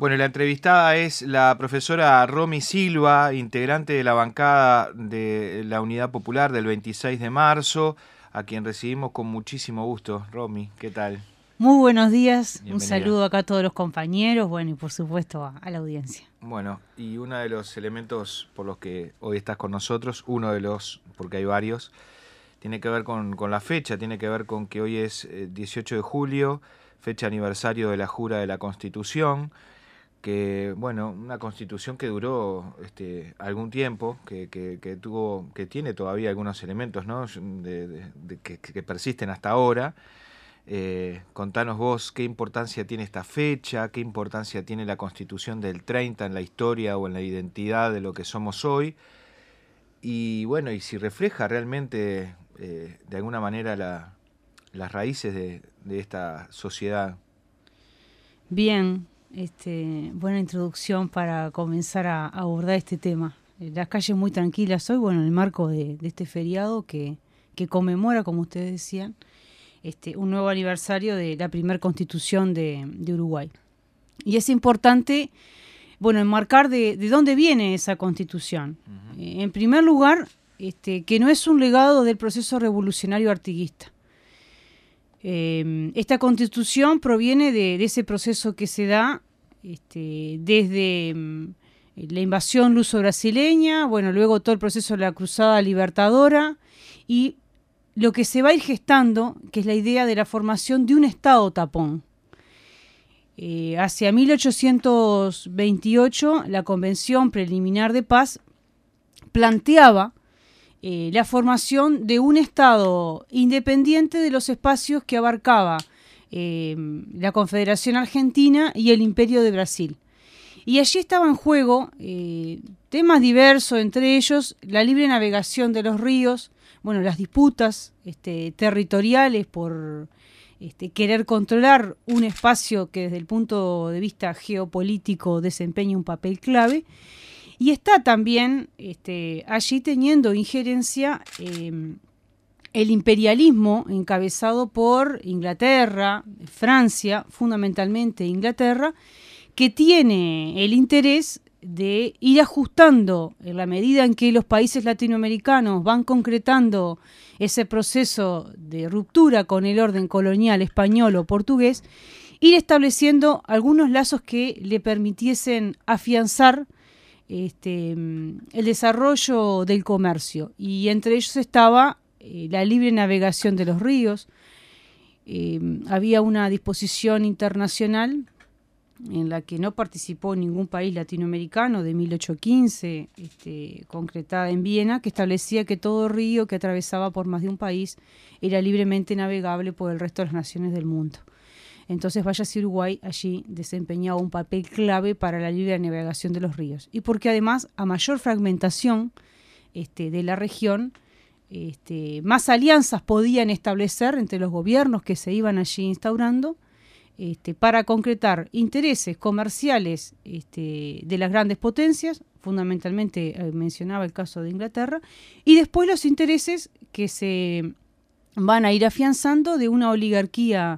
Bueno, la entrevistada es la profesora Romy Silva, integrante de la bancada de la Unidad Popular del 26 de marzo, a quien recibimos con muchísimo gusto. Romy, ¿qué tal? Muy buenos días, un Bienvenida. saludo acá a todos los compañeros, bueno, y por supuesto a la audiencia. Bueno, y uno de los elementos por los que hoy estás con nosotros, uno de los, porque hay varios, tiene que ver con la fecha, tiene que ver con que hoy es 18 de julio, fecha aniversario de la Jura de la Constitución, que bueno, una constitución que duró algún tiempo, que tuvo, que tiene todavía algunos elementos, ¿no? Que persisten hasta ahora. Contanos vos qué importancia tiene esta fecha, qué importancia tiene la constitución del 30 en la historia o en la identidad de lo que somos hoy, y bueno, y si refleja realmente de alguna manera las raíces de esta sociedad. Bien, buena introducción para comenzar a abordar este tema. Las calles muy tranquilas hoy, bueno, en el marco de este feriado que conmemora, como ustedes decían, un nuevo aniversario de la primera constitución de Uruguay. Y es importante, bueno, enmarcar de dónde viene esa constitución. Uh-huh. En primer lugar, que no es un legado del proceso revolucionario artiguista. Esta constitución proviene de ese proceso que se da desde la invasión luso-brasileña, bueno, luego todo el proceso de la Cruzada Libertadora y lo que se va a ir gestando, que es la idea de la formación de un Estado tapón. Hacia 1828, la Convención Preliminar de Paz planteaba la formación de un Estado independiente de los espacios que abarcaba la Confederación Argentina y el Imperio de Brasil. Y allí estaba en juego temas diversos, entre ellos la libre navegación de los ríos, bueno, las disputas territoriales por querer controlar un espacio que desde el punto de vista geopolítico desempeña un papel clave. Y está también allí teniendo injerencia el imperialismo encabezado por Inglaterra, Francia, fundamentalmente Inglaterra, que tiene el interés de ir ajustando en la medida en que los países latinoamericanos van concretando ese proceso de ruptura con el orden colonial español o portugués, ir estableciendo algunos lazos que le permitiesen afianzar el desarrollo del comercio, y entre ellos estaba la libre navegación de los ríos. Había una disposición internacional en la que no participó ningún país latinoamericano de 1815, concretada en Viena, que establecía que todo río que atravesaba por más de un país era libremente navegable por el resto de las naciones del mundo. Entonces, vaya si Uruguay allí desempeñaba un papel clave para la libre navegación de los ríos. Y porque además, a mayor fragmentación de la región, más alianzas podían establecer entre los gobiernos que se iban allí instaurando para concretar intereses comerciales de las grandes potencias, fundamentalmente mencionaba el caso de Inglaterra, y después los intereses que se van a ir afianzando de una oligarquía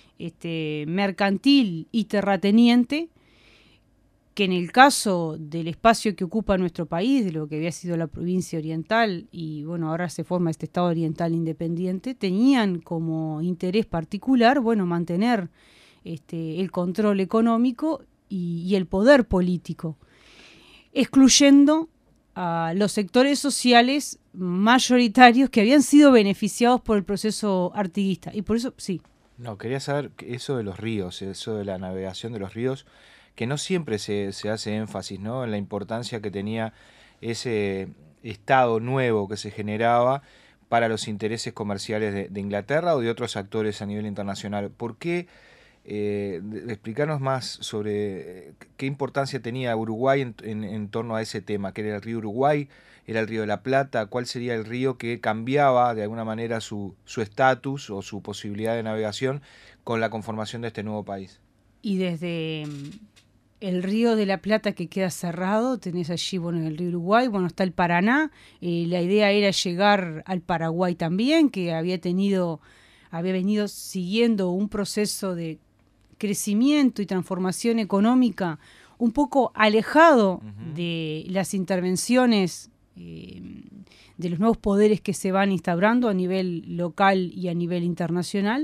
mercantil y terrateniente, que en el caso del espacio que ocupa nuestro país, de lo que había sido la provincia oriental, y bueno, ahora se forma este Estado oriental independiente, tenían como interés particular, bueno, mantener el control económico y el poder político, excluyendo a los sectores sociales mayoritarios que habían sido beneficiados por el proceso artiguista. Y por eso, sí. No, quería saber eso de los ríos, eso de la navegación de los ríos, que no siempre se hace énfasis, ¿no?, en la importancia que tenía ese estado nuevo que se generaba para los intereses comerciales de Inglaterra o de otros actores a nivel internacional. ¿Por qué? Explicarnos más sobre qué importancia tenía Uruguay en torno a ese tema, que era el río Uruguay, era el río de la Plata, cuál sería el río que cambiaba de alguna manera su estatus o su posibilidad de navegación con la conformación de este nuevo país. Y desde el río de la Plata, que queda cerrado, tenés allí, bueno, el río Uruguay, bueno, está el Paraná, la idea era llegar al Paraguay también, que había venido siguiendo un proceso de crecimiento y transformación económica un poco alejado de las intervenciones de los nuevos poderes que se van instaurando a nivel local y a nivel internacional,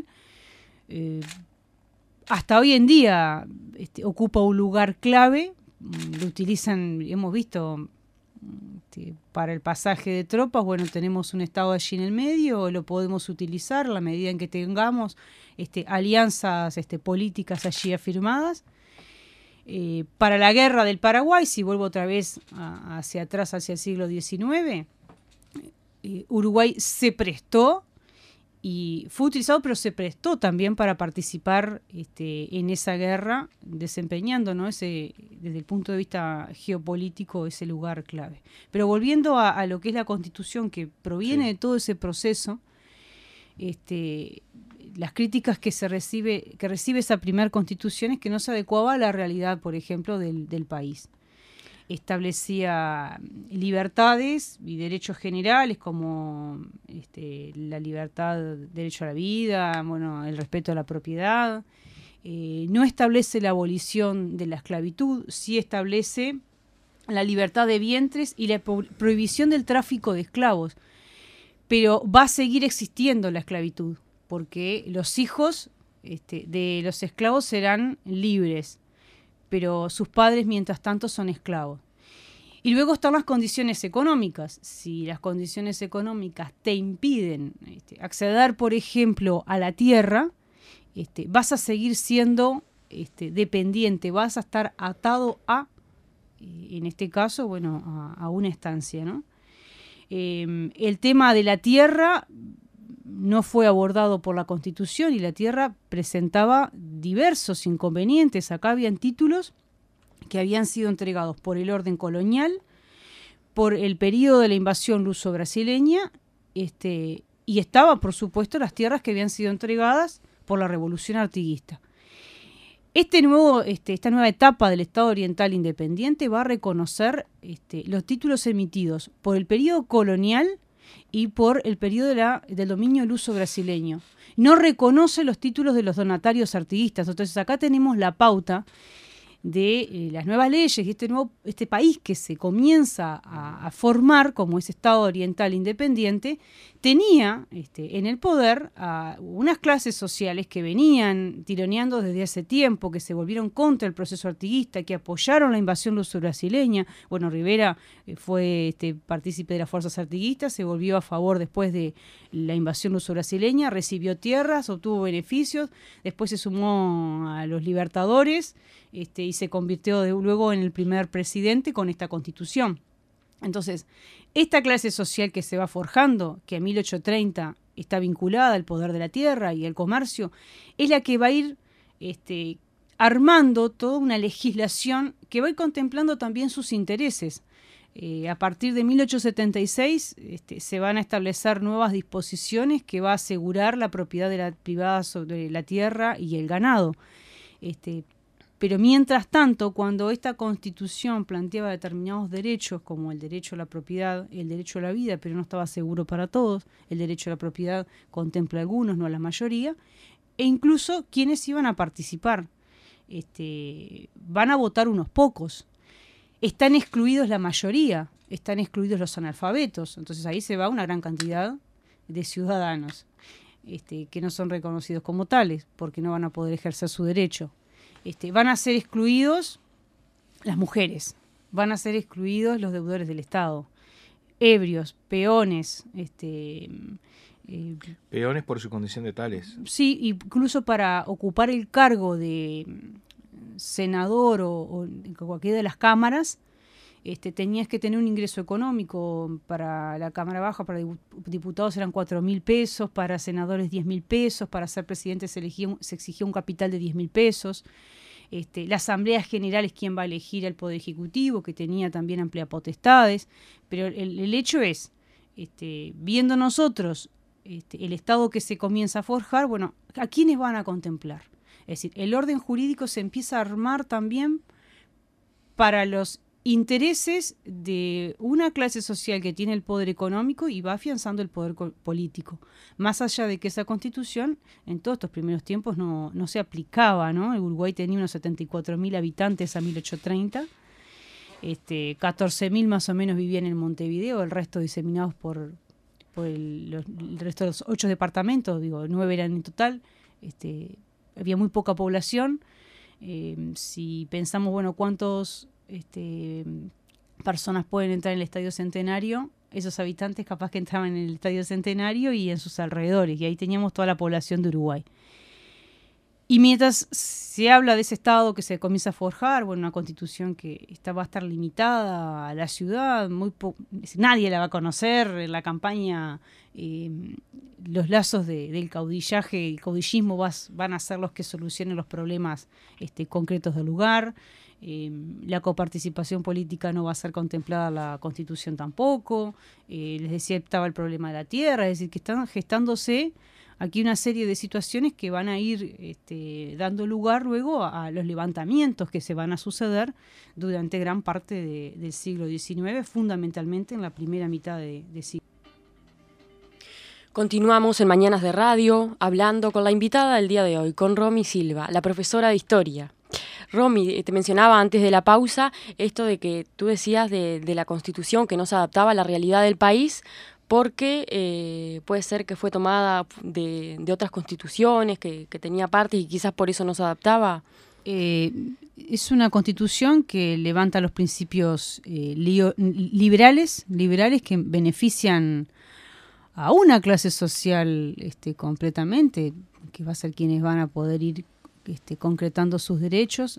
hasta hoy en día ocupa un lugar clave. Lo utilizan, hemos visto, para el pasaje de tropas. Bueno, tenemos un estado allí en el medio, lo podemos utilizar a la medida en que tengamos alianzas políticas allí afirmadas. Para la guerra del Paraguay, si vuelvo otra vez hacia atrás, hacia el siglo XIX, Uruguay se prestó y fue utilizado, pero se prestó también para participar en esa guerra, desempeñando, ¿no?, desde el punto de vista geopolítico, ese lugar clave. Pero volviendo a lo que es la Constitución, que proviene de todo ese proceso, las críticas que recibe esa primera Constitución es que no se adecuaba a la realidad, por ejemplo, del país. Establecía libertades y derechos generales como la libertad, derecho a la vida, bueno, el respeto a la propiedad. No establece la abolición de la esclavitud, sí establece la libertad de vientres y la prohibición del tráfico de esclavos. Pero va a seguir existiendo la esclavitud, porque los hijos de los esclavos serán libres, pero sus padres, mientras tanto, son esclavos. Y luego están las condiciones económicas. Si las condiciones económicas te impiden acceder, por ejemplo, a la tierra, vas a seguir siendo dependiente, vas a estar atado en este caso, bueno, a una estancia, ¿no? El tema de la tierra no fue abordado por la Constitución y la tierra presentaba diversos inconvenientes. Acá habían títulos que habían sido entregados por el orden colonial, por el periodo de la invasión luso-brasileña, y estaban, por supuesto, las tierras que habían sido entregadas por la Revolución Artiguista. Esta nueva etapa del Estado Oriental Independiente va a reconocer los títulos emitidos por el periodo colonial y por el periodo del dominio luso-brasileño. No reconoce los títulos de los donatarios artiguistas. Entonces acá tenemos la pauta de las nuevas leyes y este país que se comienza a formar como ese Estado Oriental Independiente, tenía en el poder a unas clases sociales que venían tironeando desde hace tiempo, que se volvieron contra el proceso artiguista, que apoyaron la invasión luso-brasileña. Bueno, Rivera fue partícipe de las fuerzas artiguistas, se volvió a favor después de la invasión luso-brasileña, recibió tierras, obtuvo beneficios, después se sumó a los libertadores, y se convirtió luego en el primer presidente con esta Constitución. Entonces, esta clase social que se va forjando, que a 1830 está vinculada al poder de la tierra y al comercio, es la que va a ir armando toda una legislación que va a ir contemplando también sus intereses. A partir de 1876 se van a establecer nuevas disposiciones que va a asegurar la propiedad privada sobre la tierra y el ganado. Pero mientras tanto, cuando esta Constitución planteaba determinados derechos, como el derecho a la propiedad, el derecho a la vida, pero no estaba seguro para todos, el derecho a la propiedad contempla a algunos, no a la mayoría, e incluso quienes iban a participar. Van a votar unos pocos. Están excluidos la mayoría, están excluidos los analfabetos. Entonces ahí se va una gran cantidad de ciudadanos que no son reconocidos como tales, porque no van a poder ejercer su derecho. Van a ser excluidos las mujeres, van a ser excluidos los deudores del Estado, ebrios, peones. Peones por su condición de tales. Sí, incluso para ocupar el cargo de senador o en cualquiera de las cámaras, tenías que tener un ingreso económico. Para la Cámara Baja, para diputados eran 4.000 pesos, para senadores 10.000 pesos, para ser presidente se exigía un capital de 10.000 pesos. La Asamblea General es quien va a elegir al Poder Ejecutivo, que tenía también amplias potestades, pero el hecho es, viendo nosotros el Estado que se comienza a forjar, bueno, ¿a quiénes van a contemplar? Es decir, el orden jurídico se empieza a armar también para los intereses de una clase social que tiene el poder económico y va afianzando el poder político. Más allá de que esa constitución en todos estos primeros tiempos no se aplicaba, ¿no? El Uruguay tenía unos 74.000 habitantes a 1830, 14.000 más o menos vivían en Montevideo, el resto diseminados por el resto de los 8 departamentos, 9 eran en total, había muy poca población. Si pensamos, bueno, cuántos personas pueden entrar en el Estadio Centenario, esos habitantes capaz que entraban en el Estadio Centenario y en sus alrededores, y ahí teníamos toda la población de Uruguay. Y mientras se habla de ese Estado que se comienza a forjar, bueno, una constitución que va a estar limitada a la ciudad, nadie la va a conocer, en la campaña los lazos del caudillaje, el caudillismo van a ser los que solucionen los problemas concretos del lugar. La coparticipación política no va a ser contemplada en la Constitución tampoco. Les decía, estaba el problema de la tierra, es decir, que están gestándose aquí una serie de situaciones que van a ir dando lugar luego a los levantamientos que se van a suceder durante gran parte del siglo XIX, fundamentalmente en la primera mitad de siglo. Continuamos en Mañanas de Radio, hablando con la invitada del día de hoy, con Romy Silva, la profesora de Historia. Romy, te mencionaba antes de la pausa esto de que tú decías de la Constitución que no se adaptaba a la realidad del país, porque puede ser que fue tomada de otras constituciones que tenía partes y quizás por eso no se adaptaba. Es una constitución que levanta los principios liberales que benefician a una clase social completamente, que va a ser quienes van a poder ir concretando sus derechos.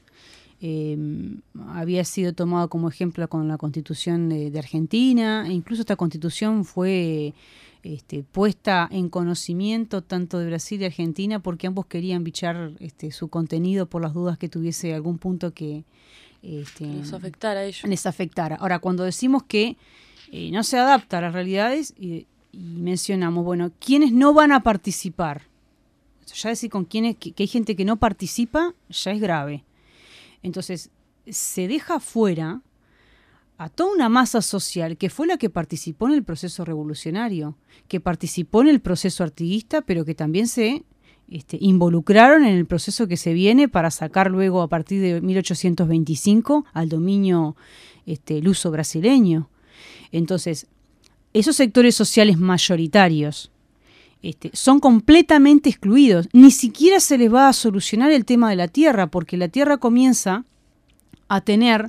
Había sido tomado como ejemplo con la Constitución de Argentina, e incluso esta Constitución fue puesta en conocimiento tanto de Brasil y de Argentina, porque ambos querían bichar su contenido por las dudas que tuviese algún punto que les afectara a ellos. Les afectara. Ahora, cuando decimos que no se adapta a las realidades y mencionamos, bueno, ¿quiénes no van a participar? Ya decir con quiénes, que hay gente que no participa, ya es grave. Entonces, se deja fuera a toda una masa social que fue la que participó en el proceso revolucionario, que participó en el proceso artiguista, pero que también se involucraron en el proceso que se viene para sacar luego, a partir de 1825, al dominio luso brasileño. Entonces, esos sectores sociales mayoritarios son completamente excluidos. Ni siquiera se les va a solucionar el tema de la tierra, porque la tierra comienza a tener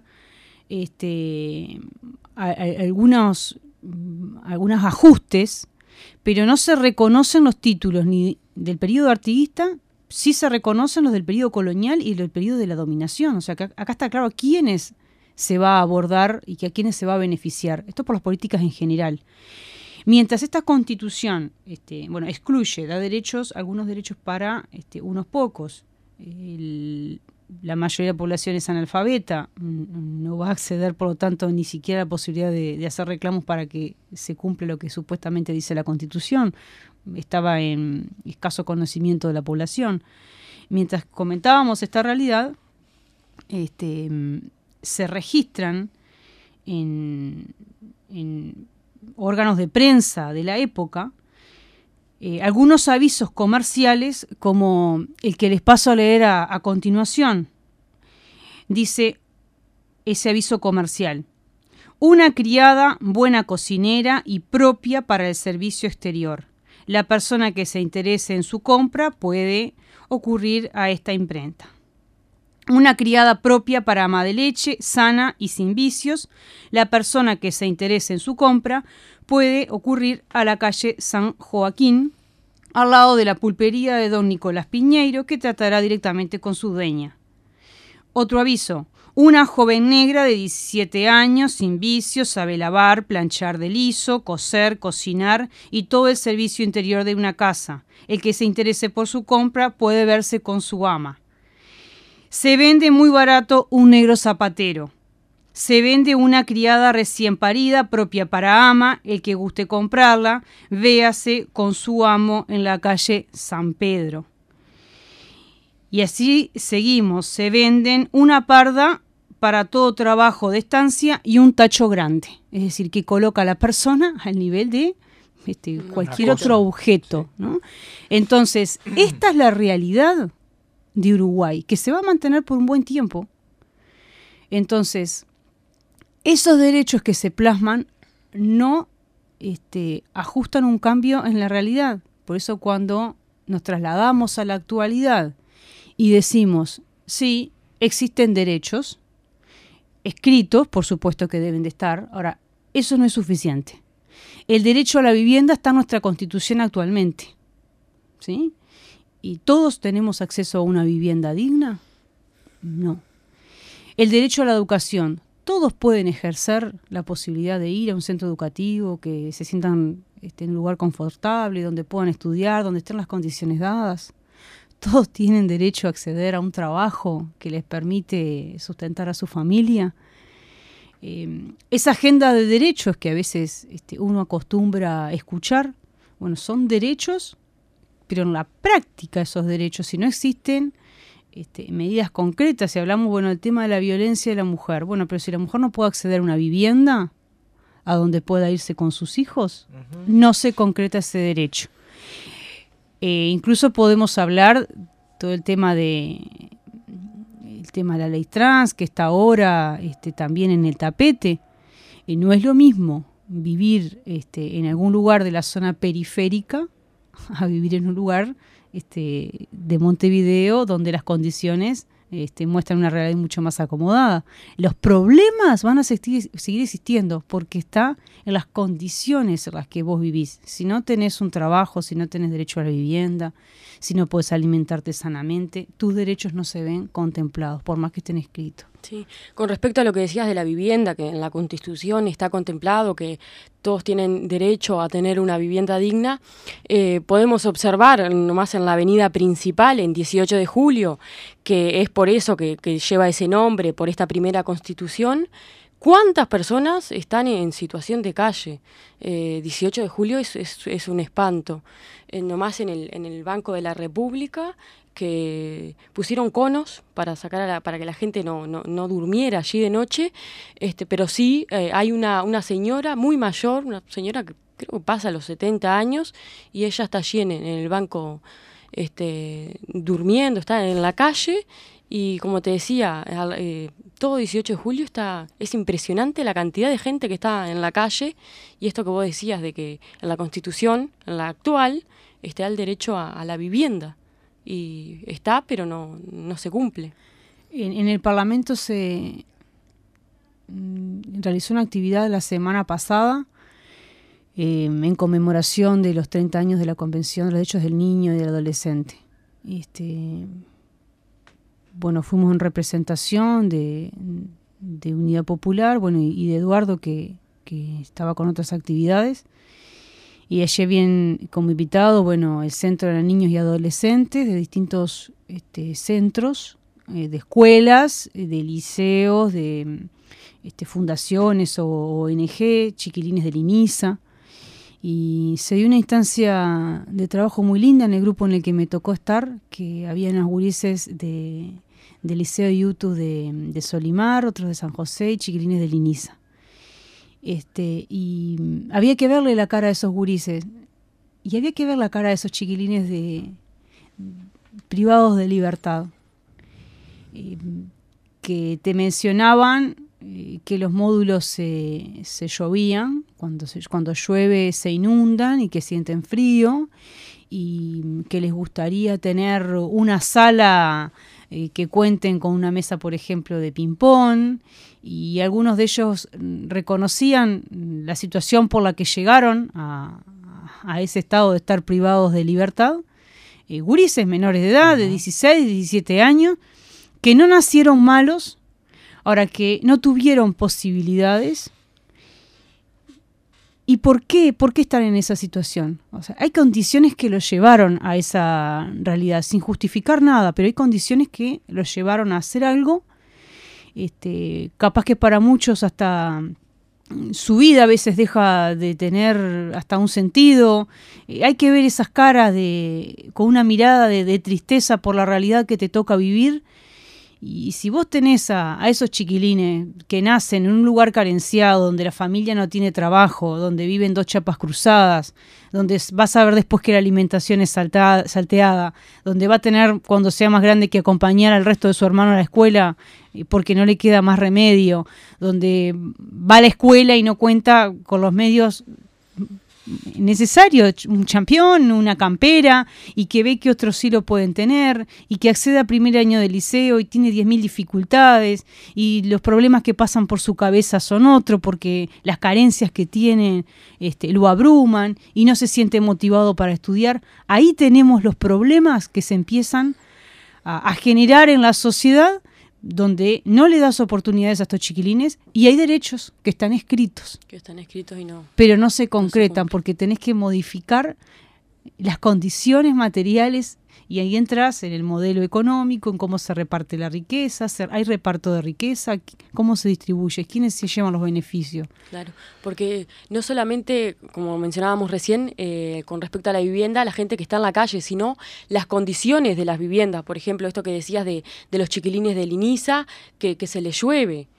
algunos ajustes, pero no se reconocen los títulos ni del periodo artiguista, sí se reconocen los del periodo colonial y del periodo de la dominación. O sea, que acá está claro a quiénes se va a abordar y a quiénes se va a beneficiar. Esto por las políticas en general. Mientras esta Constitución excluye, da derechos, algunos derechos para unos pocos. La mayoría de la población es analfabeta, no va a acceder, por lo tanto, ni siquiera a la posibilidad de hacer reclamos para que se cumpla lo que supuestamente dice la Constitución. Estaba en escaso conocimiento de la población. Mientras comentábamos esta realidad, se registran en órganos de prensa de la época algunos avisos comerciales, como el que les paso a leer a continuación. Dice ese aviso comercial: una criada buena cocinera y propia para el servicio exterior. La persona que se interese en su compra puede ocurrir a esta imprenta. Una criada propia para ama de leche, sana y sin vicios. La persona que se interese en su compra puede ocurrir a la calle San Joaquín, al lado de la pulpería de don Nicolás Piñeiro, que tratará directamente con su dueña. Otro aviso: una joven negra de 17 años, sin vicios, sabe lavar, planchar de liso, coser, cocinar y todo el servicio interior de una casa. El que se interese por su compra puede verse con su ama. Se vende muy barato un negro zapatero. Se vende una criada recién parida, propia para ama. El que guste comprarla, véase con su amo en la calle San Pedro. Y así seguimos. Se venden una parda para todo trabajo de estancia y un tacho grande, es decir, que coloca a la persona al nivel de cualquier otro objeto, ¿no? Entonces, esta es la realidad de Uruguay, que se va a mantener por un buen tiempo. Entonces, esos derechos que se plasman no ajustan un cambio en la realidad. Por eso cuando nos trasladamos a la actualidad y decimos, sí, existen derechos escritos, por supuesto que deben de estar. Ahora, eso no es suficiente. El derecho a la vivienda está en nuestra Constitución actualmente, ¿sí? ¿Y todos tenemos acceso a una vivienda digna? No. El derecho a la educación. ¿Todos pueden ejercer la posibilidad de ir a un centro educativo, que se sientan en un lugar confortable, donde puedan estudiar, donde estén las condiciones dadas? ¿Todos tienen derecho a acceder a un trabajo que les permite sustentar a su familia? Esa agenda de derechos que a veces uno acostumbra a escuchar, bueno, son derechos, pero en la práctica esos derechos, si no existen medidas concretas, si hablamos, bueno, del tema de la violencia de la mujer, bueno, pero si la mujer no puede acceder a una vivienda a donde pueda irse con sus hijos, no se concreta ese derecho. Incluso podemos hablar todo el tema de la ley trans, que está ahora también en el tapete. No es lo mismo vivir en algún lugar de la zona periférica a vivir en un lugar de Montevideo, donde las condiciones muestran una realidad mucho más acomodada. Los problemas van a seguir existiendo porque está en las condiciones en las que vos vivís. Si no tenés un trabajo, si no tenés derecho a la vivienda, si no podés alimentarte sanamente, tus derechos no se ven contemplados, por más que estén escritos. Sí. Con respecto a lo que decías de la vivienda, que en la Constitución está contemplado que todos tienen derecho a tener una vivienda digna, podemos observar nomás en la avenida principal, en 18 de julio, que es por eso que lleva ese nombre, por esta primera Constitución, ¿cuántas personas están en situación de calle? 18 de julio es un espanto. Nomás en el Banco de la República, que pusieron conos para para que la gente no durmiera allí de noche, pero sí hay una señora muy mayor, una señora que creo que pasa los 70 años, y ella está allí en el banco durmiendo, está en la calle, y como te decía, todo 18 de julio es impresionante la cantidad de gente que está en la calle, y esto que vos decías de que en la Constitución, en la actual, está el derecho a la vivienda. Y está, pero no se cumple. En el Parlamento se realizó una actividad la semana pasada en conmemoración de los 30 años de la Convención de los Derechos del Niño y del Adolescente. Bueno, fuimos en representación de Unidad Popular, bueno, y de Eduardo, que estaba con otras actividades. Y allí bien como invitado, bueno, el Centro de Niños y Adolescentes de distintos centros, de escuelas, de liceos, de fundaciones o ONG, chiquilines del INISA. Y se dio una instancia de trabajo muy linda en el grupo en el que me tocó estar, que había unos gurises del Liceo Yutu de Solimar, otros de San José y chiquilines del INISA. Y había que verle la cara a esos gurises y había que ver la cara de esos chiquilines privados de libertad, que te mencionaban que los módulos se llovían, cuando llueve se inundan y que sienten frío, y que les gustaría tener una sala que cuenten con una mesa, por ejemplo, de ping-pong, y algunos de ellos reconocían la situación por la que llegaron a ese estado de estar privados de libertad. Gurises menores de edad, de 16, 17 años, que no nacieron malos, ahora que no tuvieron posibilidades. ¿Y por qué? ¿Por qué están en esa situación? O sea, hay condiciones que los llevaron a esa realidad, sin justificar nada, pero hay condiciones que los llevaron a hacer algo, capaz que para muchos hasta su vida a veces deja de tener hasta un sentido. Hay que ver esas caras con una mirada de tristeza por la realidad que te toca vivir, Y si vos tenés a esos chiquilines que nacen en un lugar carenciado, donde la familia no tiene trabajo, donde viven 2 chapas cruzadas, donde vas a ver después que la alimentación es salteada, donde va a tener cuando sea más grande que acompañar al resto de su hermano a la escuela porque no le queda más remedio, donde va a la escuela y no cuenta con los medios necesario, un champión, una campera, y que ve que otros sí lo pueden tener, y que accede a primer año de liceo y tiene 10.000 dificultades, y los problemas que pasan por su cabeza son otros, porque las carencias que tiene lo abruman, y no se siente motivado para estudiar. Ahí tenemos los problemas que se empiezan a generar en la sociedad, donde no le das oportunidades a estos chiquilines y hay derechos que están escritos. Que están escritos y no. Pero no se concretan porque tenés que modificar las condiciones materiales y ahí entras en el modelo económico, en cómo se reparte la riqueza, hay reparto de riqueza, cómo se distribuye, quiénes se llevan los beneficios. Claro, porque no solamente, como mencionábamos recién, con respecto a la vivienda, la gente que está en la calle, sino las condiciones de las viviendas. Por ejemplo, esto que decías de los chiquilines del INISA, que se les llueve.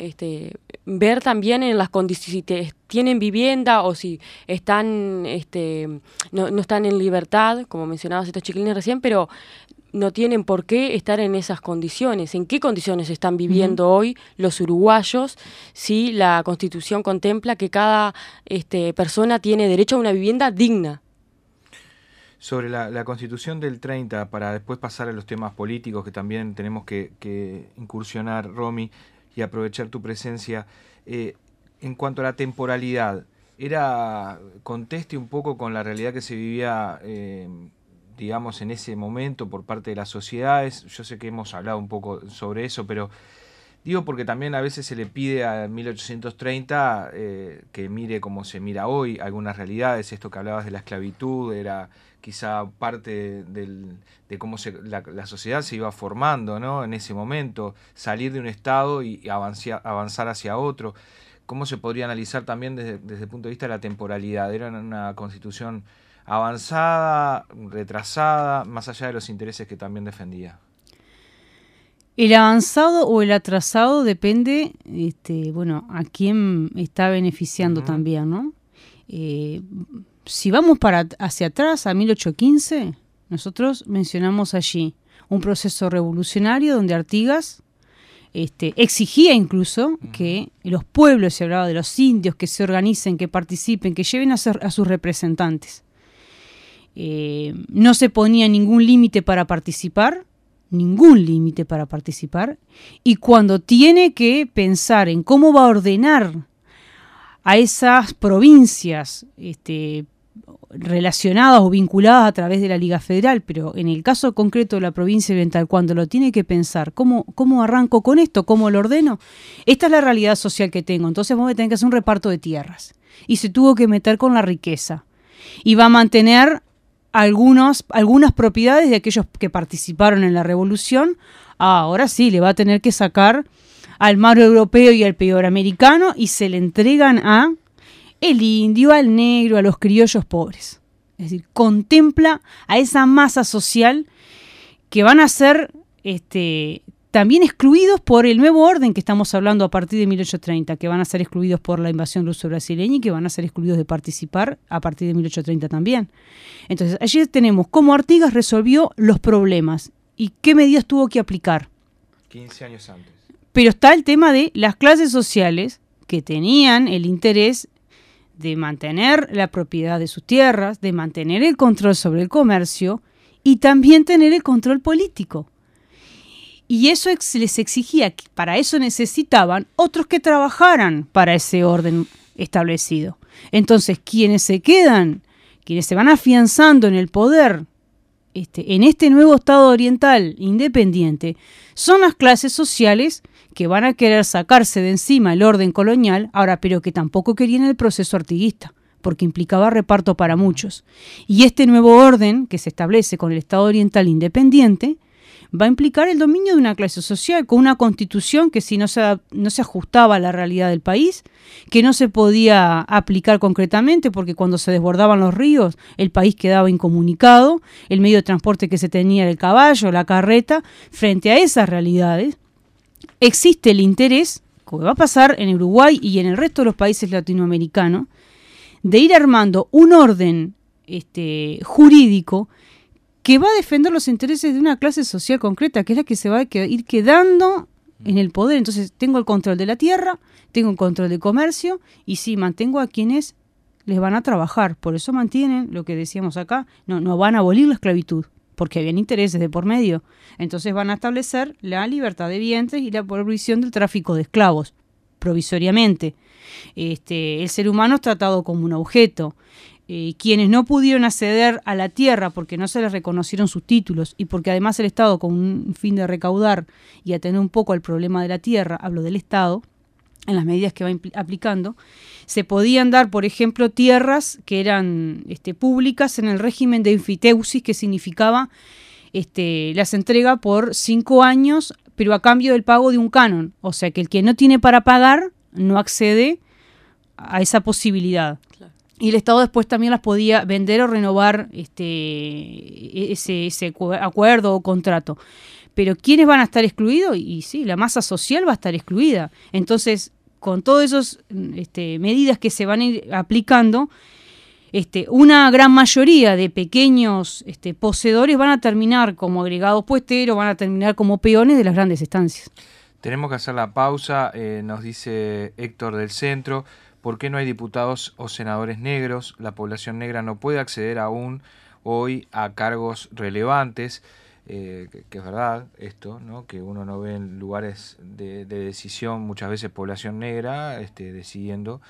Ver también en las condiciones, si tienen vivienda o si están no están en libertad, como mencionabas estos chiquilines recién, pero no tienen por qué estar en esas condiciones. ¿En qué condiciones están viviendo hoy los uruguayos si la Constitución contempla que cada persona tiene derecho a una vivienda digna? Sobre la Constitución del 30, para después pasar a los temas políticos que también tenemos que incursionar, Romy, y aprovechar tu presencia. En cuanto a la temporalidad, conteste un poco con la realidad que se vivía, digamos, en ese momento por parte de las sociedades. Yo sé que hemos hablado un poco sobre eso, pero digo porque también a veces se le pide a 1830 que mire cómo se mira hoy algunas realidades. Esto que hablabas de la esclavitud era quizá parte de cómo la sociedad se iba formando, ¿no? En ese momento, salir de un estado y avanzar hacia otro. ¿Cómo se podría analizar también desde el punto de vista de la temporalidad? ¿Era una constitución avanzada, retrasada, más allá de los intereses que también defendía? El avanzado o el atrasado depende, a quién está beneficiando también, ¿no? Si vamos hacia atrás, a 1815, nosotros mencionamos allí un proceso revolucionario donde Artigas exigía incluso que los pueblos, se hablaba de los indios, que se organicen, que participen, que lleven a sus representantes. No se ponía ningún límite para participar, y cuando tiene que pensar en cómo va a ordenar a esas provincias relacionadas o vinculadas a través de la Liga Federal, pero en el caso concreto de la provincia oriental, cuando lo tiene que pensar, ¿cómo arranco con esto? ¿Cómo lo ordeno? Esta es la realidad social que tengo, entonces vamos a tener que hacer un reparto de tierras. Y se tuvo que meter con la riqueza. Y va a mantener algunas propiedades de aquellos que participaron en la revolución. Ahora sí, le va a tener que sacar al mar europeo y al peor americano y se le entregan a el indio, al negro, a los criollos pobres. Es decir, contempla a esa masa social que van a ser también excluidos por el nuevo orden que estamos hablando a partir de 1830, que van a ser excluidos por la invasión ruso-brasileña y que van a ser excluidos de participar a partir de 1830 también. Entonces, allí tenemos cómo Artigas resolvió los problemas y qué medidas tuvo que aplicar. 15 años antes. Pero está el tema de las clases sociales que tenían el interés de mantener la propiedad de sus tierras, de mantener el control sobre el comercio y también tener el control político. Y eso les exigía, que para eso necesitaban otros que trabajaran para ese orden establecido. Entonces, quienes se van afianzando en el poder en este nuevo Estado oriental independiente, son las clases sociales que van a querer sacarse de encima el orden colonial, ahora, pero que tampoco querían el proceso artiguista, porque implicaba reparto para muchos. Y este nuevo orden que se establece con el Estado oriental independiente va a implicar el dominio de una clase social con una constitución que si no se ajustaba a la realidad del país, que no se podía aplicar concretamente porque cuando se desbordaban los ríos el país quedaba incomunicado, el medio de transporte que se tenía era el caballo, la carreta. Frente a esas realidades existe el interés, como va a pasar en Uruguay y en el resto de los países latinoamericanos, de ir armando un orden jurídico que va a defender los intereses de una clase social concreta, que es la que se va a ir quedando en el poder. Entonces, tengo el control de la tierra, tengo el control del comercio, y sí, mantengo a quienes les van a trabajar. Por eso mantienen, lo que decíamos acá, no van a abolir la esclavitud, porque habían intereses de por medio. Entonces van a establecer la libertad de vientres y la prohibición del tráfico de esclavos, provisoriamente. El ser humano es tratado como un objeto. Quienes no pudieron acceder a la tierra porque no se les reconocieron sus títulos y porque además el Estado, con un fin de recaudar y atender un poco al problema de la tierra, hablo del Estado, en las medidas que va aplicando, se podían dar, por ejemplo, tierras que eran públicas en el régimen de enfiteusis, que significaba las entrega por 5 años, pero a cambio del pago de un canon. O sea que el que no tiene para pagar no accede a esa posibilidad. Claro. Y el Estado después también las podía vender o renovar ese acuerdo o contrato. Pero ¿quiénes van a estar excluidos? Y sí, la masa social va a estar excluida. Entonces, con todas esas medidas que se van a ir aplicando, una gran mayoría de pequeños poseedores van a terminar como agregados puesteros, van a terminar como peones de las grandes estancias. Tenemos que hacer la pausa, nos dice Héctor del Centro. ¿Por qué no hay diputados o senadores negros? La población negra no puede acceder aún hoy a cargos relevantes. Que es verdad esto, ¿no? Que uno no ve en lugares de decisión muchas veces población negra decidiendo.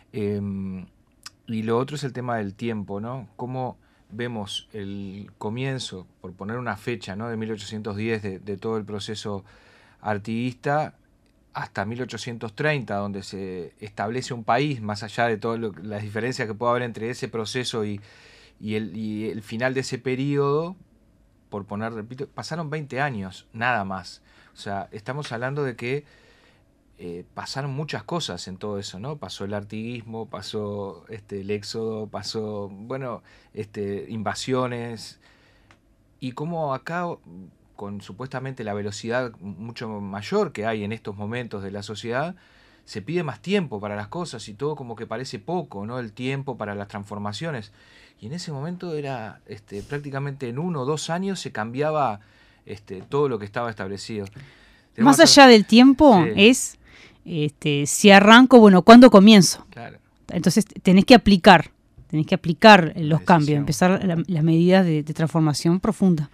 Y lo otro es el tema del tiempo, ¿no? Cómo vemos el comienzo, por poner una fecha, ¿no? De 1810 de todo el proceso artiguista hasta 1830, donde se establece un país, más allá de todas las diferencias que pueda haber entre ese proceso y el final de ese periodo. Por poner, repito, pasaron 20 años, nada más. O sea, estamos hablando de que pasaron muchas cosas en todo eso, ¿no? Pasó el artiguismo, pasó el éxodo, pasó, invasiones. Y como acá, con supuestamente la velocidad mucho mayor que hay en estos momentos de la sociedad, se pide más tiempo para las cosas y todo como que parece poco, ¿no? El tiempo para las transformaciones. Y en ese momento era prácticamente en 1 o 2 años se cambiaba todo lo que estaba establecido. Más allá del tiempo, sí. Si arranco, ¿cuándo comienzo? Claro. Entonces tenés que aplicar los cambios, empezar las medidas de transformación profunda.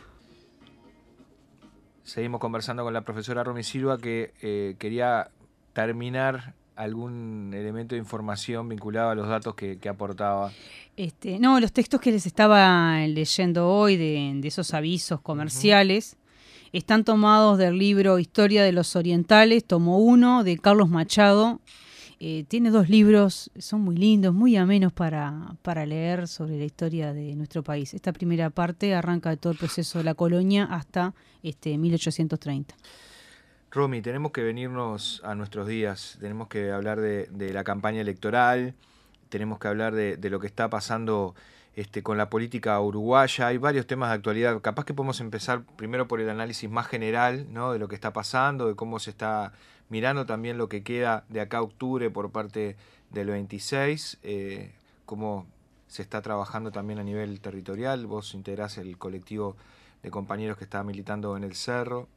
Seguimos conversando con la profesora Romy Silva, que quería terminar algún elemento de información vinculado a los datos que aportaba. Los textos que les estaba leyendo hoy de esos avisos comerciales están tomados del libro Historia de los Orientales, tomo 1, de Carlos Machado. Tiene 2 libros, son muy lindos, muy amenos para leer sobre la historia de nuestro país. Esta primera parte arranca de todo el proceso de la colonia hasta 1830. Romy, tenemos que venirnos a nuestros días, tenemos que hablar de la campaña electoral, tenemos que hablar de lo que está pasando con la política uruguaya. Hay varios temas de actualidad. Capaz que podemos empezar primero por el análisis más general, ¿no? De lo que está pasando, de cómo se está mirando también lo que queda de acá a octubre por parte del 26, cómo se está trabajando también a nivel territorial. Vos integrás el colectivo de compañeros que está militando en el Cerro.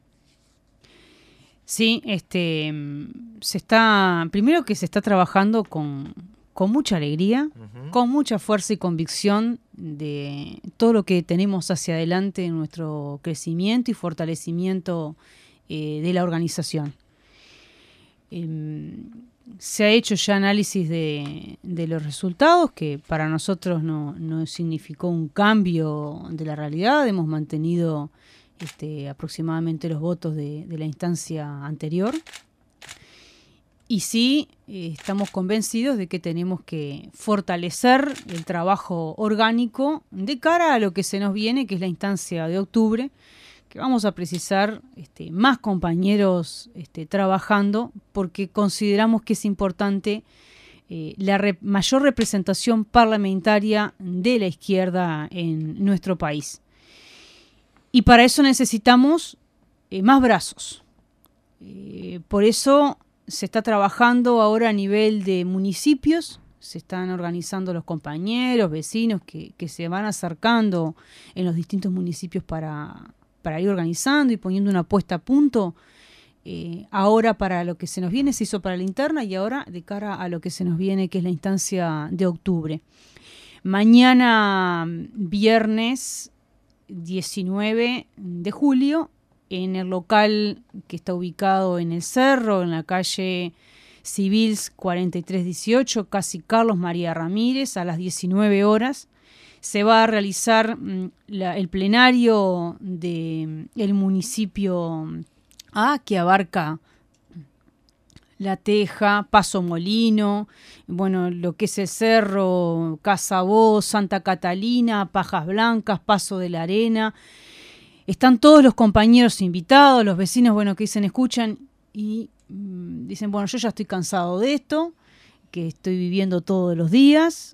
Sí, primero que se está trabajando con mucha alegría, con mucha fuerza y convicción de todo lo que tenemos hacia adelante en nuestro crecimiento y fortalecimiento de la organización. Se ha hecho ya análisis de los resultados, que para nosotros no significó un cambio de la realidad. Hemos mantenido aproximadamente los votos de la instancia anterior. Y sí, estamos convencidos de que tenemos que fortalecer el trabajo orgánico de cara a lo que se nos viene, que es la instancia de octubre, que vamos a precisar más compañeros trabajando, porque consideramos que es importante la mayor representación parlamentaria de la izquierda en nuestro país. Y para eso necesitamos más brazos. Por eso se está trabajando ahora a nivel de municipios, se están organizando los compañeros, vecinos que se van acercando en los distintos municipios para ir organizando y poniendo una puesta a punto. Ahora para lo que se nos viene, se hizo para la interna y ahora de cara a lo que se nos viene, que es la instancia de octubre. Mañana, viernes 19 de julio, en el local que está ubicado en el Cerro, en la calle Civils 4318, casi Carlos María Ramírez, a las 19 horas, se va a realizar el plenario del municipio A, que abarca La Teja, Paso Molino, bueno, lo que es el Cerro, Casabó, Santa Catalina, Pajas Blancas, Paso de la Arena. Están todos los compañeros invitados, los vecinos, bueno, que dicen, escuchan y dicen, bueno, yo ya estoy cansado de esto, que estoy viviendo todos los días.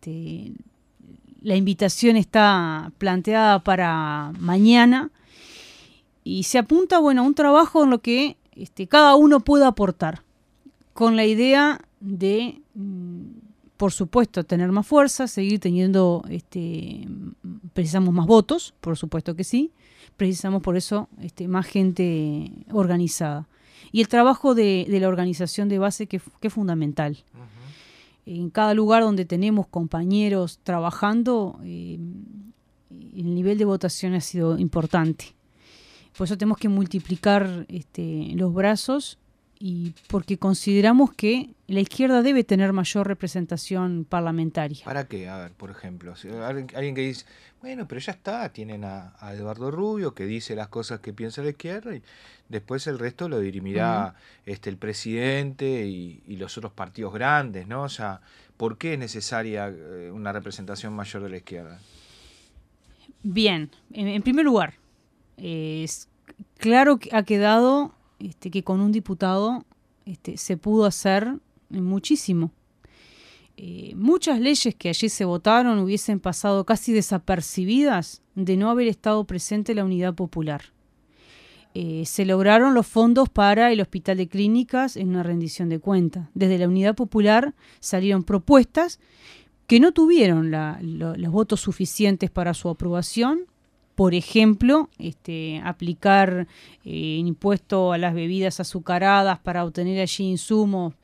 La invitación está planteada para mañana y se apunta, bueno, a un trabajo en lo que cada uno pueda aportar, con la idea de, por supuesto, tener más fuerza, seguir teniendo, precisamos más votos, por supuesto que sí, precisamos por eso más gente organizada. Y el trabajo de la organización de base que es fundamental. Uh-huh. En cada lugar donde tenemos compañeros trabajando, el nivel de votación ha sido importante. Por eso tenemos que multiplicar los brazos, y porque consideramos que la izquierda debe tener mayor representación parlamentaria. ¿Para qué? A ver, por ejemplo, si alguien que dice, bueno, pero ya está, tienen a Eduardo Rubio que dice las cosas que piensa la izquierda y después el resto lo dirimirá el presidente y los otros partidos grandes, ¿no? O sea, ¿por qué es necesaria una representación mayor de la izquierda? Bien, en primer lugar, es claro que ha quedado que con un diputado se pudo hacer muchísimo. Muchas leyes que allí se votaron hubiesen pasado casi desapercibidas de no haber estado presente la Unidad Popular. Se lograron los fondos para el Hospital de Clínicas en una rendición de cuentas. Desde la Unidad Popular salieron propuestas que no tuvieron los votos suficientes para su aprobación. Por ejemplo, aplicar impuesto a las bebidas azucaradas para obtener allí insumos,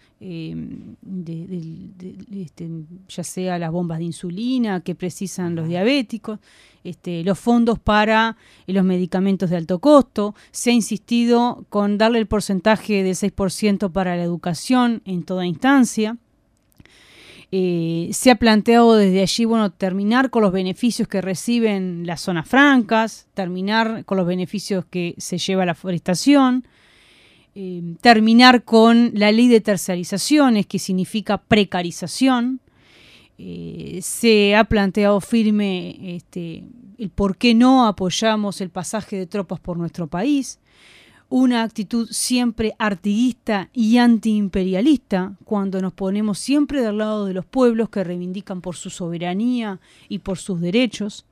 ya sea las bombas de insulina que precisan los diabéticos, los fondos para los medicamentos de alto costo. Se ha insistido con darle el porcentaje del 6% para la educación en toda instancia. Se ha planteado desde allí, bueno, terminar con los beneficios que reciben las zonas francas, terminar con los beneficios que se lleva la forestación, terminar con la ley de tercerizaciones, que significa precarización. Se ha planteado firme el por qué no apoyamos el pasaje de tropas por nuestro país. Una actitud siempre artiguista y antiimperialista, cuando nos ponemos siempre del lado de los pueblos que reivindican por su soberanía y por sus derechos.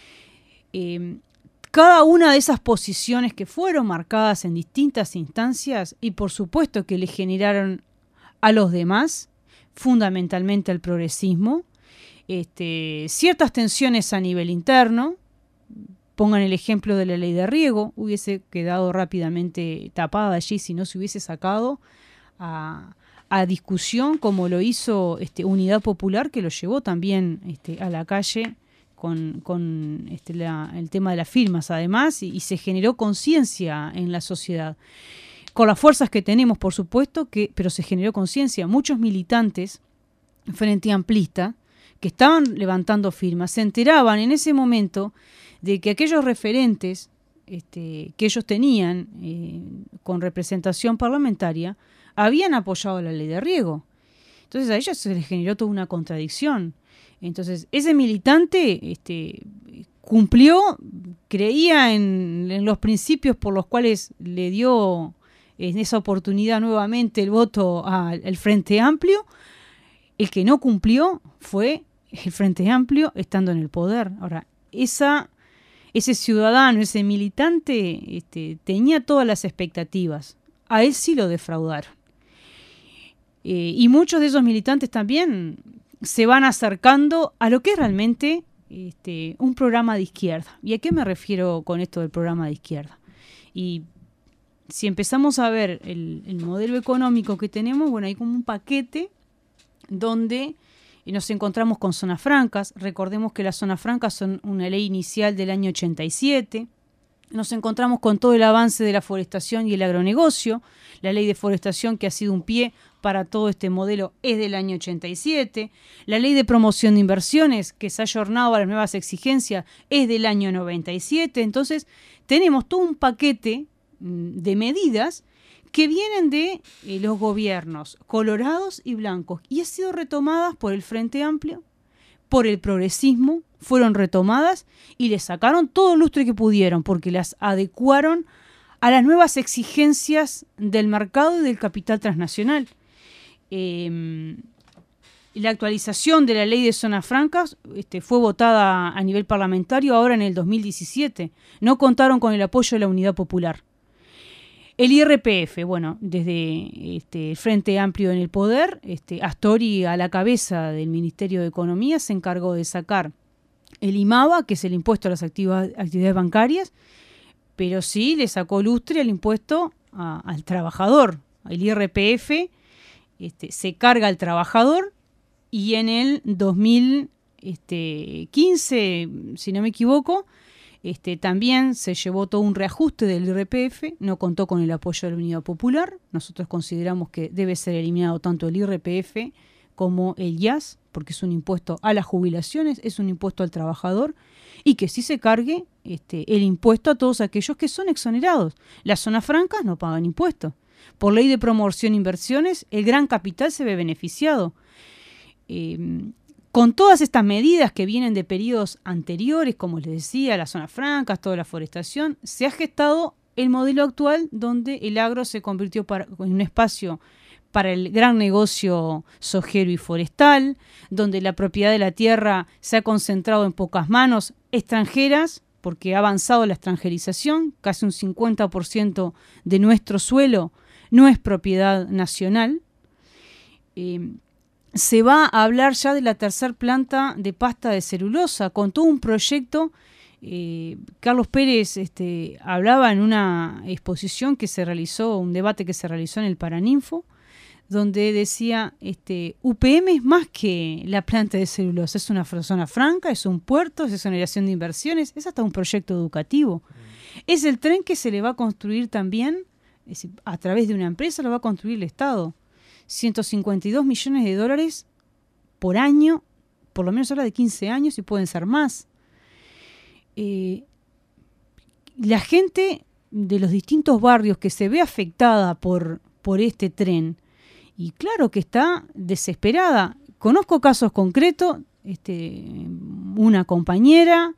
Cada una de esas posiciones que fueron marcadas en distintas instancias y por supuesto que le generaron a los demás, fundamentalmente al progresismo, ciertas tensiones a nivel interno. Pongan el ejemplo de la ley de riego, hubiese quedado rápidamente tapada allí si no se hubiese sacado a discusión, como lo hizo Unidad Popular, que lo llevó también a la calle con el tema de las firmas, además, y se generó conciencia en la sociedad. Con las fuerzas que tenemos, por supuesto, pero se generó conciencia. Muchos militantes Frente Amplista que estaban levantando firmas se enteraban en ese momento de que aquellos referentes que ellos tenían con representación parlamentaria habían apoyado la ley de riego. Entonces a ellos se les generó toda una contradicción. Entonces ese militante cumplió creía en los principios por los cuales le dio en esa oportunidad nuevamente el voto al Frente Amplio. El que no cumplió fue el Frente Amplio estando en el poder. Ahora, ese ciudadano, ese militante, tenía todas las expectativas. A él sí lo defraudaron. Y muchos de esos militantes también se van acercando a lo que es realmente un programa de izquierda. ¿Y a qué me refiero con esto del programa de izquierda? Y si empezamos a ver el modelo económico que tenemos, bueno, hay como un paquete donde nos encontramos con zonas francas. Recordemos que las zonas francas son una ley inicial del año 87. Nos encontramos con todo el avance de la forestación y el agronegocio. La ley de forestación, que ha sido un pie para todo este modelo, es del año 87. La ley de promoción de inversiones, que se ha ayornado a las nuevas exigencias, es del año 97. Entonces, tenemos todo un paquete de medidas que vienen de los gobiernos colorados y blancos y han sido retomadas por el Frente Amplio, por el progresismo, fueron retomadas y le sacaron todo el lustre que pudieron porque las adecuaron a las nuevas exigencias del mercado y del capital transnacional. La actualización de la ley de zonas francas fue votada a nivel parlamentario ahora en el 2017. No contaron con el apoyo de la Unidad Popular. El IRPF, bueno, desde el Frente Amplio en el poder, Astori a la cabeza del Ministerio de Economía se encargó de sacar el IMABA, que es el impuesto a las actividades bancarias, pero sí le sacó lustre al impuesto al trabajador. El IRPF se carga al trabajador y en el 2015, si no me equivoco, también se llevó todo un reajuste del IRPF, no contó con el apoyo de la Unidad Popular. Nosotros consideramos que debe ser eliminado tanto el IRPF como el IAS, porque es un impuesto a las jubilaciones, es un impuesto al trabajador, y que sí se cargue el impuesto a todos aquellos que son exonerados. Las zonas francas no pagan impuestos. Por ley de promoción de inversiones, el gran capital se ve beneficiado. Con todas estas medidas que vienen de periodos anteriores, como les decía, las zonas francas, toda la forestación, se ha gestado el modelo actual donde el agro se convirtió en un espacio para el gran negocio sojero y forestal, donde la propiedad de la tierra se ha concentrado en pocas manos extranjeras, porque ha avanzado la extranjerización, casi un 50% de nuestro suelo no es propiedad nacional. Se va a hablar ya de la tercer planta de pasta de celulosa, con todo un proyecto. Carlos Pérez hablaba en una exposición que se realizó, un debate que se realizó en el Paraninfo, donde decía, UPM es más que la planta de celulosa, es una zona franca, es un puerto, es exoneración de inversiones, es hasta un proyecto educativo. Es el tren que se le va a construir también, a través de una empresa, lo va a construir el Estado. 152 millones de dólares por año, por lo menos ahora de 15 años y pueden ser más. La gente de los distintos barrios que se ve afectada por este tren, y claro que está desesperada. Conozco casos concretos, una compañera,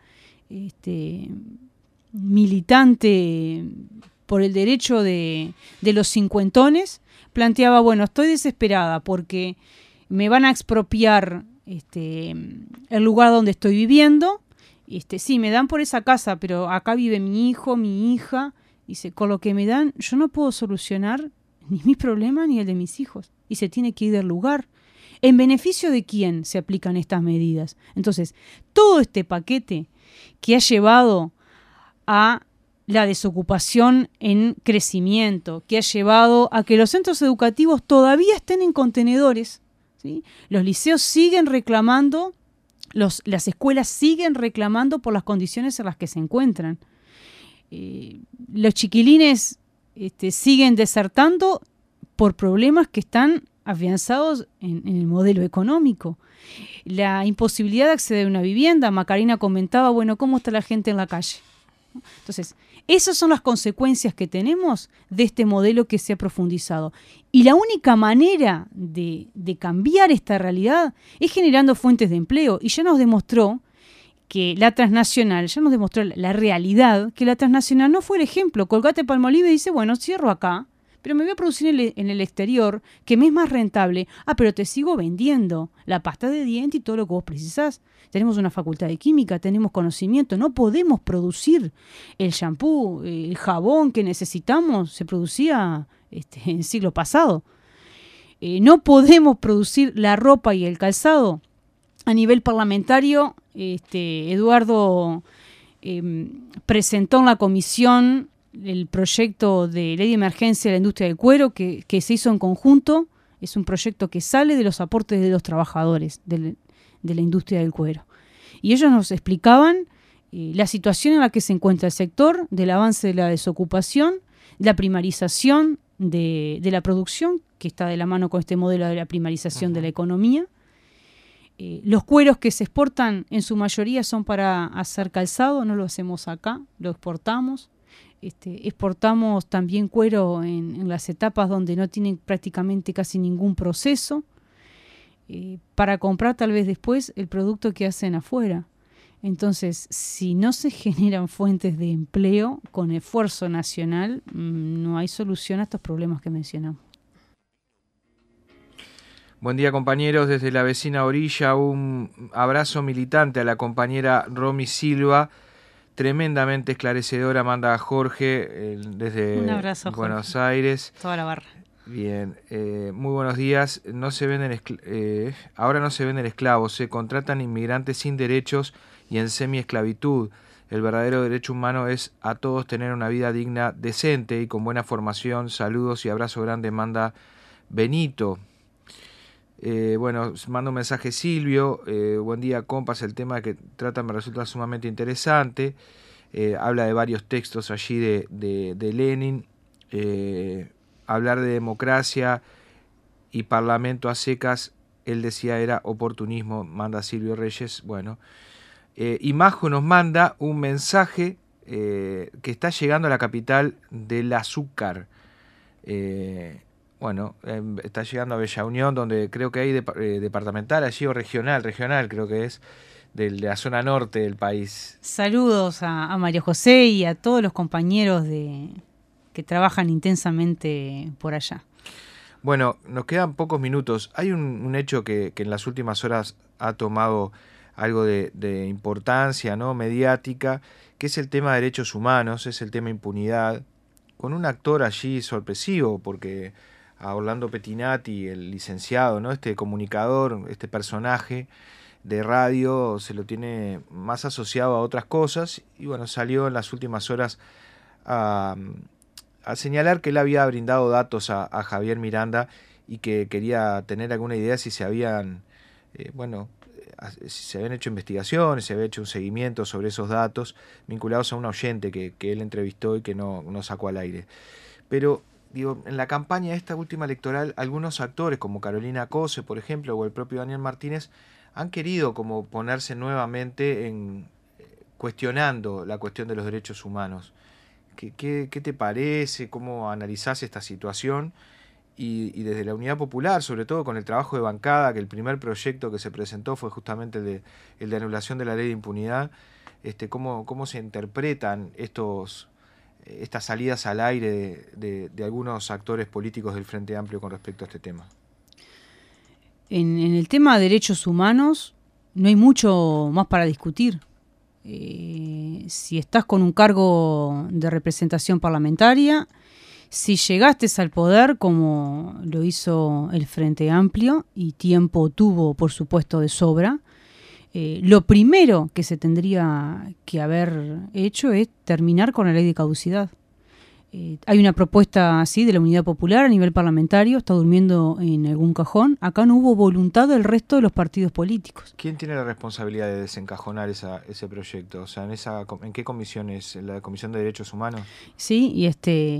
militante por el derecho de los cincuentones, planteaba, bueno, estoy desesperada porque me van a expropiar el lugar donde estoy viviendo. Sí, me dan por esa casa, pero acá vive mi hijo, mi hija. Dice, con lo que me dan, yo no puedo solucionar ni mi problema ni el de mis hijos. Y se tiene que ir del lugar. ¿En beneficio de quién se aplican estas medidas? Entonces, todo este paquete que ha llevado a la desocupación en crecimiento, que ha llevado a que los centros educativos todavía estén en contenedores, ¿sí? Los liceos siguen reclamando, las escuelas siguen reclamando por las condiciones en las que se encuentran. Los chiquilines siguen desertando por problemas que están afianzados en el modelo económico. La imposibilidad de acceder a una vivienda. Macarena comentaba, bueno, ¿cómo está la gente en la calle? Entonces, esas son las consecuencias que tenemos de este modelo que se ha profundizado. Y la única manera de cambiar esta realidad es generando fuentes de empleo. Y ya nos demostró que la transnacional ya nos demostró la realidad, que la transnacional no fue el ejemplo. Colgate-Palmolive dice, bueno, cierro acá, pero me voy a producir en el exterior, que me es más rentable. Pero te sigo vendiendo la pasta de diente y todo lo que vos precisás. Tenemos una facultad de química, tenemos conocimiento, no podemos producir el shampoo, el jabón que necesitamos, se producía en el siglo pasado. No podemos producir la ropa y el calzado. A nivel parlamentario, Eduardo presentó en la comisión el proyecto de ley de emergencia de la industria del cuero que se hizo en conjunto. Es un proyecto que sale de los aportes de los trabajadores de la industria del cuero. Y ellos nos explicaban la situación en la que se encuentra el sector, del avance de la desocupación, la primarización de la producción, que está de la mano con este modelo de la primarización de la economía. Los cueros que se exportan en su mayoría son para hacer calzado, no lo hacemos acá, lo exportamos. Exportamos también cuero en las etapas donde no tienen prácticamente casi ningún proceso, para comprar tal vez después el producto que hacen afuera. Entonces, si no se generan fuentes de empleo con esfuerzo nacional, no hay solución a estos problemas que mencionamos. Buen día, compañeros. Desde la vecina orilla, un abrazo militante a la compañera Romy Silva. Tremendamente esclarecedora, manda a Jorge desde un abrazo, Buenos Jorge. Aires. Toda la barra. Bien, muy buenos días. Ahora no se venden esclavos, se contratan inmigrantes sin derechos y en semi-esclavitud. El verdadero derecho humano es a todos tener una vida digna, decente y con buena formación. Saludos y abrazo grande, manda Benito. Manda un mensaje Silvio. Buen día, compas. El tema que trata me resulta sumamente interesante. Habla de varios textos allí de Lenin. Hablar de democracia y parlamento a secas, él decía era oportunismo, manda Silvio Reyes. Y Majo nos manda un mensaje que está llegando a la capital del azúcar. Está llegando a Bella Unión, donde creo que hay departamental allí, o regional creo que es, de la zona norte del país. Saludos a María José y a todos los compañeros que trabajan intensamente por allá. Bueno, nos quedan pocos minutos. Hay un hecho que en las últimas horas ha tomado algo de importancia, ¿no?, mediática, que es el tema de derechos humanos, es el tema impunidad, con un actor allí sorpresivo, porque a Orlando Pettinati, el licenciado, ¿no?, este comunicador, este personaje de radio, se lo tiene más asociado a otras cosas, y salió en las últimas horas a señalar que él había brindado datos a Javier Miranda y que quería tener alguna idea si se habían hecho investigaciones, si había hecho un seguimiento sobre esos datos vinculados a un oyente que él entrevistó y que no sacó al aire. Pero en la campaña esta última electoral, algunos actores como Carolina Cose, por ejemplo, o el propio Daniel Martínez, han querido como ponerse nuevamente cuestionando la cuestión de los derechos humanos. ¿Qué te parece? ¿Cómo analizás esta situación? Y desde la Unidad Popular, sobre todo con el trabajo de bancada, que el primer proyecto que se presentó fue justamente el de anulación de la ley de impunidad, ¿cómo se interpretan estas salidas al aire de algunos actores políticos del Frente Amplio con respecto a este tema? En el tema de derechos humanos no hay mucho más para discutir. Si estás con un cargo de representación parlamentaria, si llegaste al poder como lo hizo el Frente Amplio, y tiempo tuvo, por supuesto, de sobra, lo primero que se tendría que haber hecho es terminar con la ley de caducidad. Hay una propuesta así de la Unidad Popular a nivel parlamentario, está durmiendo en algún cajón. Acá no hubo voluntad del resto de los partidos políticos. ¿Quién tiene la responsabilidad de desencajonar ese proyecto? O sea, ¿en qué comisión es? ¿La Comisión de Derechos Humanos? Sí, y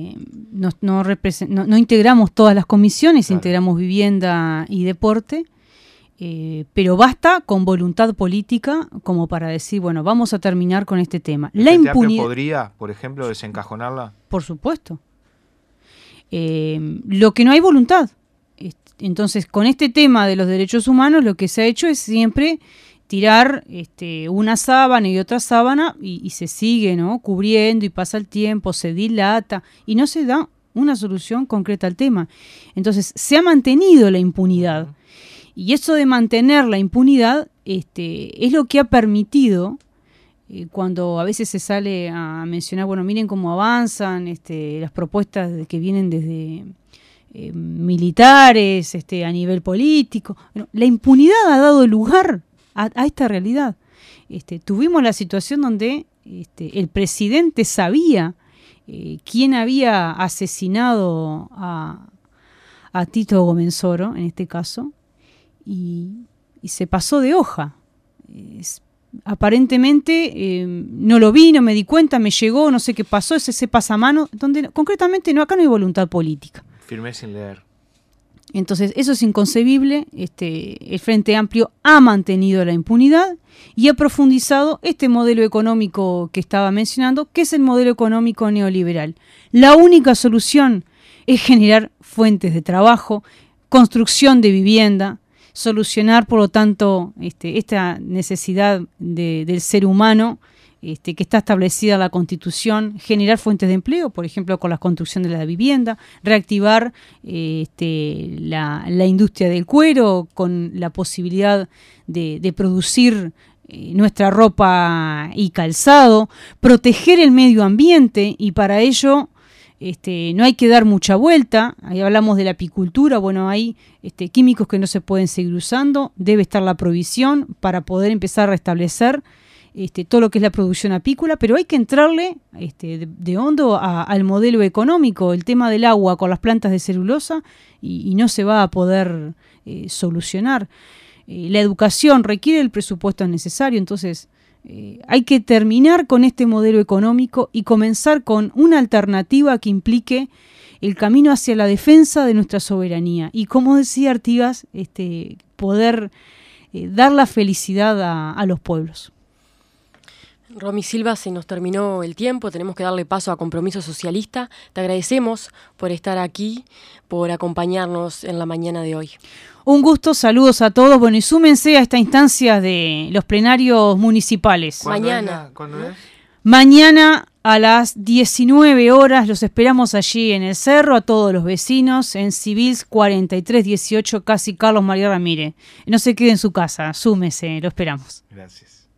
no integramos todas las comisiones, claro. Integramos vivienda y deporte, pero basta con voluntad política como para decir, vamos a terminar con este tema. ¿La impunidad podría, por ejemplo, desencajonarla? Por supuesto. Lo que no hay voluntad. Entonces, con este tema de los derechos humanos, lo que se ha hecho es siempre tirar una sábana y otra sábana y se sigue, ¿no?, cubriendo, y pasa el tiempo, se dilata y no se da una solución concreta al tema. Entonces se ha mantenido la impunidad, y eso de mantener la impunidad es lo que ha permitido, cuando a veces se sale a mencionar, bueno, miren cómo avanzan las propuestas que vienen desde militares, a nivel político. Bueno, la impunidad ha dado lugar a esta realidad. Tuvimos la situación donde el presidente sabía quién había asesinado a Tito Gomenzoro, en este caso, y se pasó de hoja. Aparentemente no lo vi, no me di cuenta, me llegó, no sé qué pasó, ese pasamano, donde concretamente acá no hay voluntad política. Firmé sin leer. Entonces, eso es inconcebible. El Frente Amplio ha mantenido la impunidad y ha profundizado este modelo económico que estaba mencionando, que es el modelo económico neoliberal. La única solución es generar fuentes de trabajo, construcción de vivienda, solucionar, por lo tanto, esta necesidad del ser humano que está establecida en la Constitución, generar fuentes de empleo, por ejemplo, con la construcción de la vivienda, reactivar la industria del cuero con la posibilidad de producir nuestra ropa y calzado, proteger el medio ambiente, y para ello no hay que dar mucha vuelta. Ahí hablamos de la apicultura, bueno, hay químicos que no se pueden seguir usando, debe estar la provisión para poder empezar a restablecer todo lo que es la producción apícola, pero hay que entrarle de hondo al modelo económico. El tema del agua con las plantas de celulosa y no se va a poder solucionar. La educación requiere el presupuesto necesario, entonces hay que terminar con este modelo económico y comenzar con una alternativa que implique el camino hacia la defensa de nuestra soberanía y, como decía Artigas, poder dar la felicidad a los pueblos. Romy Silva, se nos terminó el tiempo, tenemos que darle paso a Compromiso Socialista. Te agradecemos por estar aquí, por acompañarnos en la mañana de hoy. Un gusto, saludos a todos. Bueno, y súmense a esta instancia de los plenarios municipales. Mañana. ¿Cuándo es? Mañana a las 19 horas los esperamos allí en el Cerro, a todos los vecinos, en Civils 4318, casi Carlos María Ramírez. No se quede en su casa, súmese, lo esperamos. Gracias.